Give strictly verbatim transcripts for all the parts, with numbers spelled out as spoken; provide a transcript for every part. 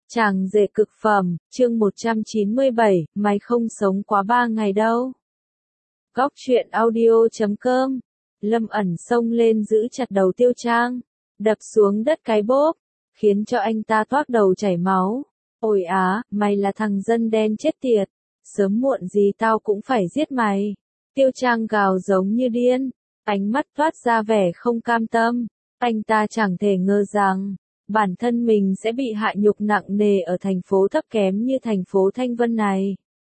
Chàng rể cực phẩm, chương một trăm chín mươi bảy, mày không sống quá ba ngày đâu. Góc truyện audio chấm com. Lâm ẩn xông lên giữ chặt đầu Tiêu Trang, đập xuống đất cái bốp, khiến cho anh ta toác đầu chảy máu. Ôi á, mày là thằng dân đen chết tiệt, sớm muộn gì tao cũng phải giết mày. Tiêu Trang gào giống như điên, ánh mắt toát ra vẻ không cam tâm. Anh ta chẳng thể ngờ rằng bản thân mình sẽ bị hạ nhục nặng nề ở thành phố thấp kém như thành phố Thanh Vân này.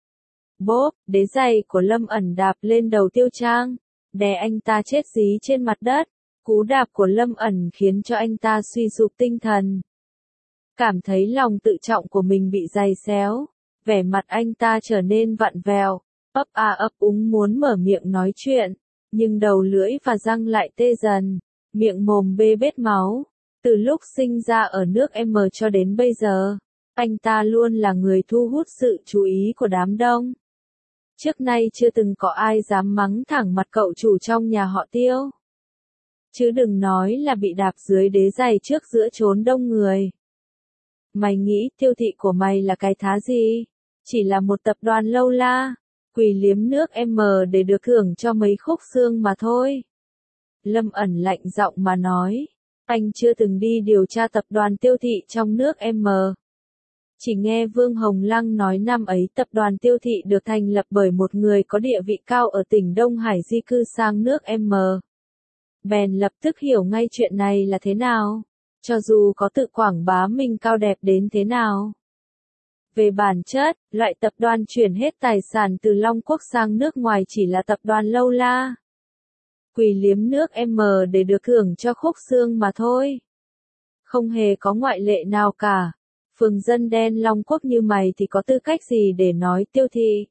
Bốp, đế giày của Lâm ẩn đạp lên đầu Tiêu Trang, đè anh ta chết dí trên mặt đất. Cú đạp của Lâm ẩn khiến cho anh ta suy sụp tinh thần. Cảm thấy lòng tự trọng của mình bị giày xéo, vẻ mặt anh ta trở nên vặn vẹo, ấp a ấp úng muốn mở miệng nói chuyện, nhưng đầu lưỡi và răng lại tê dần, miệng mồm bê bết máu. Từ lúc sinh ra ở nước M cho đến bây giờ, anh ta luôn là người thu hút sự chú ý của đám đông. Trước nay chưa từng có ai dám mắng thẳng mặt cậu chủ trong nhà họ Tiêu. Chứ đừng nói là bị đạp dưới đế giày trước giữa chốn đông người. Mày nghĩ Tiêu thị của mày là cái thá gì? Chỉ là một tập đoàn lâu la, quỳ liếm nước M để được hưởng cho mấy khúc xương mà thôi. Lâm ẩn lạnh giọng mà nói. Anh chưa từng đi điều tra tập đoàn Tiêu thị trong nước M. Chỉ nghe Vương Hồng Lăng nói năm ấy tập đoàn Tiêu thị được thành lập bởi một người có địa vị cao ở tỉnh Đông Hải di cư sang nước M. Bèn lập tức hiểu ngay chuyện này là thế nào, cho dù có tự quảng bá mình cao đẹp đến thế nào. Về bản chất, loại tập đoàn chuyển hết tài sản từ Long Quốc sang nước ngoài chỉ là tập đoàn lâu la. Quỳ liếm nước M để được hưởng cho khúc xương mà thôi. Không hề có ngoại lệ nào cả. Phường dân đen Long Quốc như mày thì có tư cách gì để nói Tiêu thị?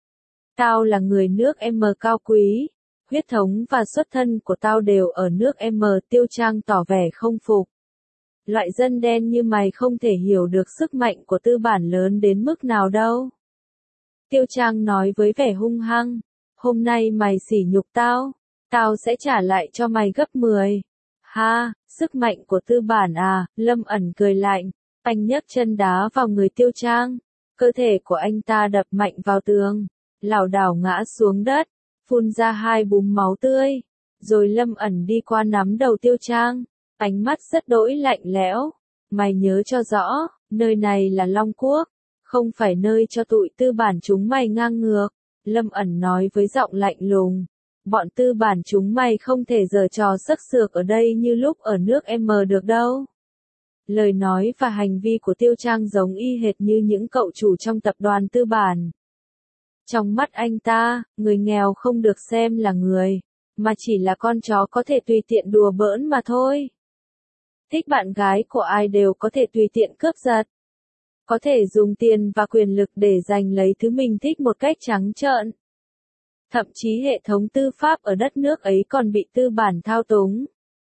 Tao là người nước M cao quý, huyết thống và xuất thân của tao đều ở nước M. Tiêu Trang tỏ vẻ không phục. Loại dân đen như mày không thể hiểu được sức mạnh của tư bản lớn đến mức nào đâu. Tiêu Trang nói với vẻ hung hăng, hôm nay mày sỉ nhục tao, tao sẽ trả lại cho mày gấp mười. Ha, sức mạnh của tư bản à? Lâm ẩn cười lạnh, anh nhấc chân đá vào người Tiêu Trang, cơ thể của anh ta đập mạnh vào tường, lảo đảo ngã xuống đất, phun ra hai búng máu tươi, rồi Lâm ẩn đi qua nắm đầu Tiêu Trang, ánh mắt rất đỗi lạnh lẽo. Mày nhớ cho rõ, nơi này là Long Quốc, không phải nơi cho tụi tư bản chúng mày ngang ngược. Lâm ẩn nói với giọng lạnh lùng. Bọn tư bản chúng mày không thể giở trò sắc sược ở đây như lúc ở nước M được đâu. Lời nói và hành vi của Tiêu Trang giống y hệt như những cậu chủ trong tập đoàn tư bản. Trong mắt anh ta, người nghèo không được xem là người, mà chỉ là con chó có thể tùy tiện đùa bỡn mà thôi. Thích bạn gái của ai đều có thể tùy tiện cướp giật. Có thể dùng tiền và quyền lực để giành lấy thứ mình thích một cách trắng trợn. Thậm chí hệ thống tư pháp ở đất nước ấy còn bị tư bản thao túng.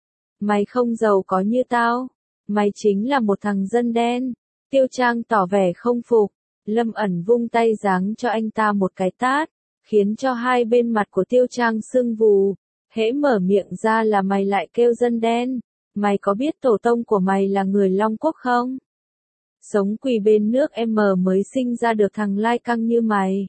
Mày không giàu có như tao, mày chính là một thằng dân đen. Tiêu Trang tỏ vẻ không phục, Lâm ẩn vung tay giáng cho anh ta một cái tát, khiến cho hai bên mặt của Tiêu Trang sưng vù. Hễ mở miệng ra là mày lại kêu dân đen, mày có biết tổ tông của mày là người Long Quốc không? Sống quỳ bên nước M mới sinh ra được thằng lai căng như mày.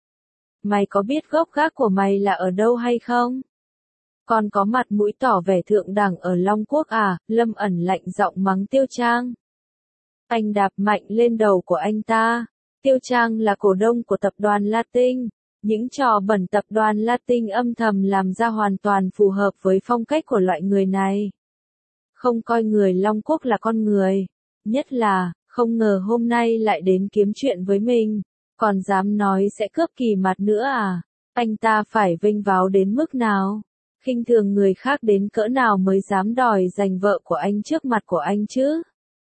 Mày có biết gốc gác của mày là ở đâu hay không? Còn có mặt mũi tỏ vẻ thượng đẳng ở Long Quốc à? Lâm ẩn lạnh giọng mắng Tiêu Trang. Anh đạp mạnh lên đầu của anh ta. Tiêu Trang là cổ đông của tập đoàn Latin. Những trò bẩn tập đoàn Latin âm thầm làm ra hoàn toàn phù hợp với phong cách của loại người này. Không coi người Long Quốc là con người. Nhất là, không ngờ hôm nay lại đến kiếm chuyện với mình. Còn dám nói sẽ cướp kỳ mặt nữa à? Anh ta phải vênh váo đến mức nào? Khinh thường người khác đến cỡ nào mới dám đòi giành vợ của anh trước mặt của anh chứ?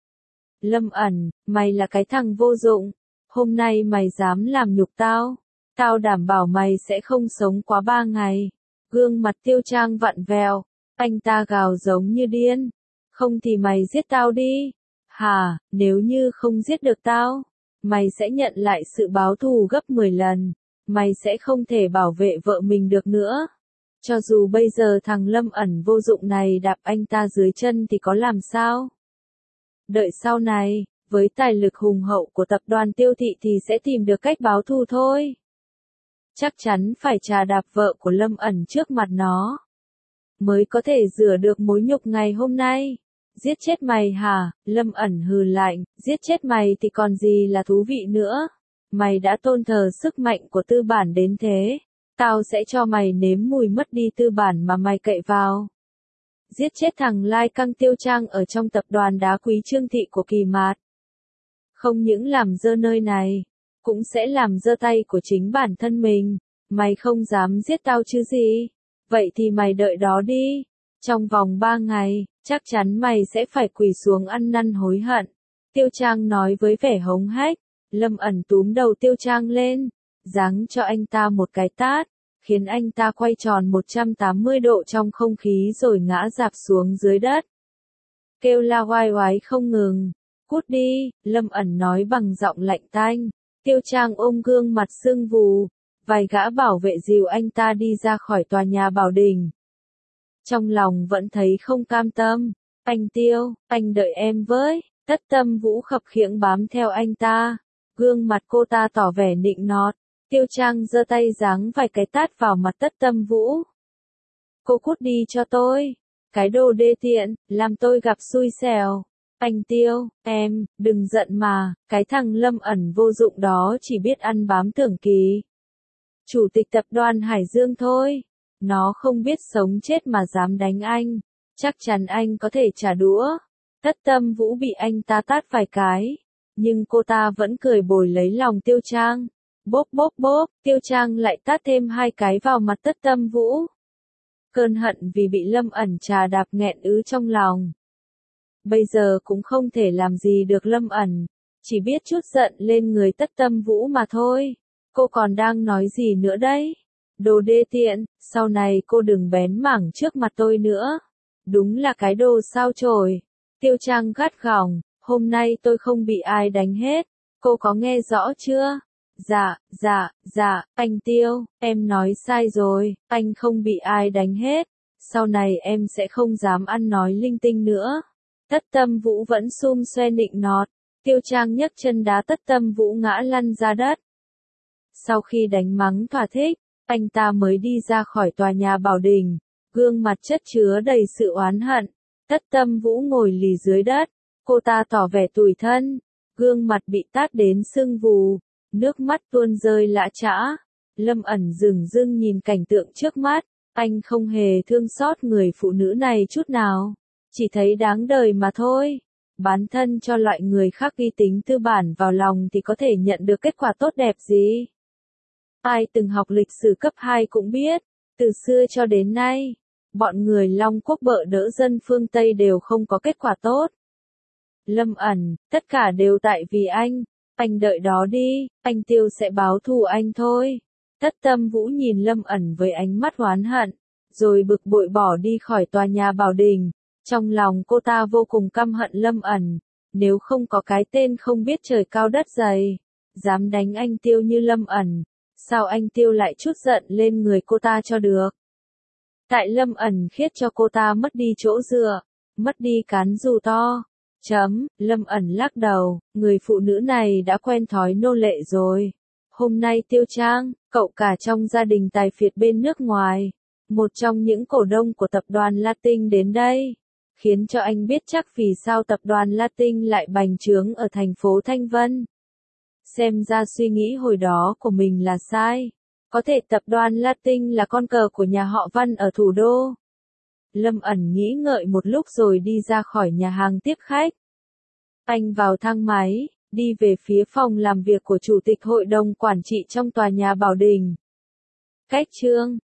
Lâm ẩn, mày là cái thằng vô dụng. Hôm nay mày dám làm nhục tao. Tao đảm bảo mày sẽ không sống quá ba ngày. Gương mặt Tiêu Trang vặn vẹo. Anh ta gào giống như điên. Không thì mày giết tao đi. Hà, nếu như không giết được tao, mày sẽ nhận lại sự báo thù gấp mười lần. Mày sẽ không thể bảo vệ vợ mình được nữa. Cho dù bây giờ thằng Lâm ẩn vô dụng này đạp anh ta dưới chân thì có làm sao? Đợi sau này, Với tài lực hùng hậu của tập đoàn Tiêu Thị thì sẽ tìm được cách báo thù thôi. Chắc chắn phải trà đạp vợ của Lâm ẩn trước mặt nó, mới có thể rửa được mối nhục ngày hôm nay. Giết chết mày hả? Lâm ẩn hừ lạnh, giết chết mày thì còn gì là thú vị nữa. Mày đã tôn thờ sức mạnh của tư bản đến thế, tao sẽ cho mày nếm mùi mất đi tư bản mà mày cậy vào. Giết chết thằng Lai Căng Tiêu Trang ở trong tập đoàn đá quý Trương Thị của Kỳ Mạt. Không những làm dơ nơi này, cũng sẽ làm dơ tay của chính bản thân mình. Mày không dám giết tao chứ gì? Vậy thì mày đợi đó đi. Trong vòng ba ngày, chắc chắn mày sẽ phải quỳ xuống ăn năn hối hận. Tiêu Trang nói với vẻ hống hách. Lâm ẩn túm đầu Tiêu Trang lên, giáng cho anh ta một cái tát, khiến anh ta quay tròn một trăm tám mươi độ trong không khí rồi ngã rạp xuống dưới đất. Kêu la oai oái không ngừng. Cút đi, Lâm ẩn nói bằng giọng lạnh tanh. Tiêu Trang ôm gương mặt sưng vù, vài gã bảo vệ dìu anh ta đi ra khỏi tòa nhà Bảo Đình. Trong lòng vẫn thấy không cam tâm. Anh Tiêu, anh đợi em với. Tất Tâm Vũ khập khiễng bám theo anh ta. Gương mặt cô ta tỏ vẻ nịnh nọt. Tiêu Trang giơ tay giáng vài cái tát vào mặt Tất Tâm Vũ. Cô cút đi cho tôi. Cái đồ đê tiện, làm tôi gặp xui xẻo. Anh Tiêu, em, đừng giận mà, cái thằng Lâm ẩn vô dụng đó chỉ biết ăn bám Tưởng Kỳ. Chủ tịch tập đoàn Hải Dương thôi. Nó không biết sống chết mà dám đánh anh. Chắc chắn anh có thể trả đũa. Tất Tâm Vũ bị anh ta tát vài cái. Nhưng cô ta vẫn cười bồi lấy lòng Tiêu Trang. Bốp bốp bốp, Tiêu Trang lại tát thêm hai cái vào mặt Tất Tâm Vũ. Cơn hận vì bị Lâm ẩn trà đạp nghẹn ứ trong lòng. Bây giờ cũng không thể làm gì được Lâm ẩn, chỉ biết chút giận lên người Tất Tâm Vũ mà thôi. Cô còn đang nói gì nữa đấy? Đồ đê tiện, sau này cô đừng bén mảng trước mặt tôi nữa. Đúng là cái đồ sao chổi. Tiêu Trang gắt gỏng, hôm nay tôi không bị ai đánh hết. Cô có nghe rõ chưa? Dạ, dạ, dạ, anh Tiêu, em nói sai rồi, anh không bị ai đánh hết. Sau này em sẽ không dám ăn nói linh tinh nữa. Tất Tâm Vũ vẫn sum xoe nịnh nọt. Tiêu Trang nhấc chân đá Tất Tâm Vũ ngã lăn ra đất. Sau khi đánh mắng thỏa thích, anh ta mới đi ra khỏi tòa nhà Bảo Đình, gương mặt chất chứa đầy sự oán hận. Tất Tâm Vũ ngồi lì dưới đất, cô ta tỏ vẻ tủi thân, gương mặt bị tát đến sưng vù, nước mắt tuôn rơi lã chã. Lâm ẩn dửng dưng nhìn cảnh tượng trước mắt, anh không hề thương xót người phụ nữ này chút nào, chỉ thấy đáng đời mà thôi. Bán thân cho loại người khác ghi tính tư bản vào lòng thì có thể nhận được kết quả tốt đẹp gì? Ai từng học lịch sử cấp hai cũng biết, từ xưa cho đến nay, bọn người Long Quốc bợ đỡ dân phương Tây đều không có kết quả tốt. Lâm ẩn, tất cả đều tại vì anh, anh đợi đó đi, anh Tiêu sẽ báo thù anh thôi. Tất Tâm Vũ nhìn Lâm ẩn với ánh mắt oán hận, rồi bực bội bỏ đi khỏi tòa nhà Bảo Đình. Trong lòng cô ta vô cùng căm hận Lâm ẩn, nếu không có cái tên không biết trời cao đất dày, dám đánh anh Tiêu như Lâm ẩn, sao anh Tiêu lại chút giận lên người cô ta cho được? Tại Lâm ẩn khiết cho cô ta mất đi chỗ dựa, mất đi cán dù to. Chấm, Lâm ẩn lắc đầu, người phụ nữ này đã quen thói nô lệ rồi. Hôm nay Tiêu Trang, cậu cả trong gia đình tài phiệt bên nước ngoài, một trong những cổ đông của tập đoàn Latin đến đây, khiến cho anh biết chắc vì sao tập đoàn Latin lại bành trướng ở thành phố Thanh Vân. Xem ra suy nghĩ hồi đó của mình là sai. Có thể tập đoàn Latin là con cờ của nhà họ Văn ở thủ đô. Lâm ẩn nghĩ ngợi một lúc rồi đi ra khỏi nhà hàng tiếp khách. Anh vào thang máy, đi về phía phòng làm việc của Chủ tịch Hội đồng Quản trị trong tòa nhà Bảo Đình. Cách chương